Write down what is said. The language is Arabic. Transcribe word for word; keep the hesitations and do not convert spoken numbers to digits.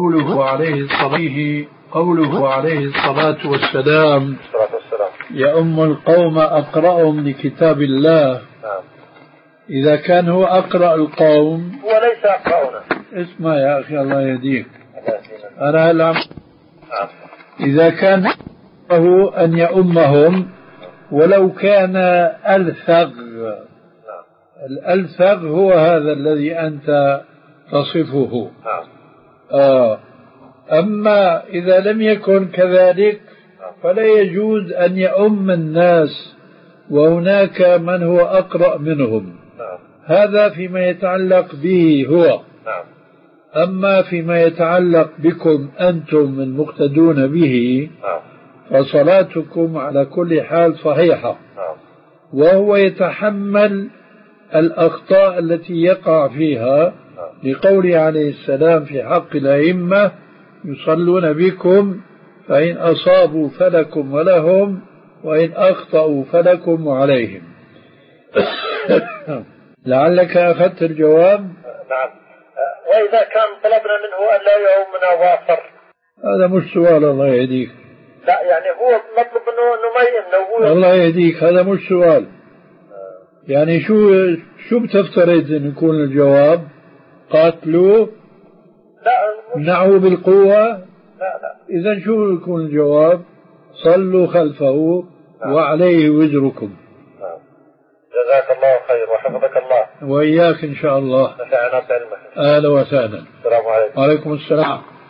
قوله عليه الصلاة قوله عليه الصلاة والسلام يؤم القوم أقرأهم لكتاب الله. نعم. إذا كان هو أقرأ القوم وليس أقرأنا. اسمع يا أخي الله يهديك. أنا هلعب. إذا كان هو أن يؤمهم ولو كان ألثغ. الألثغ هو هذا الذي أنت تصفه. آه. أما إذا لم يكن كذلك فلا يجوز أن يؤم الناس وهناك من هو أقرأ منهم. هذا فيما يتعلق به هو. أما فيما يتعلق بكم أنتم المقتدون به فصلاتكم على كل حال صحيحة، وهو يتحمل الأخطاء التي يقع فيها لقوله عليه السلام في حق الأئمة يصلون بكم فإن أصابوا فلكم ولهم وإن أخطأوا فلكم وعليهم. لعلك أخذت الجواب. نعم. وإذا كان طلبنا منه أن لا يؤمنا واصر، هذا مش سؤال الله يهديك. لا يعني هو مطلب انه ما يمنع. الله يهديك، هذا مش سؤال. يعني شو شو بتفترض ان يكون الجواب؟ قاتلوا؟ لا. منعوا بالقوة؟ لا لا. إذا شو يكون الجواب؟ صلوا خلفه. نعم. وعليه وزركم. نعم. جزاك الله خير وحفظك الله. وإياك إن شاء الله. نفعنا بعلمك. أهلا وسهلا. السلام عليكم. وعليكم السلام.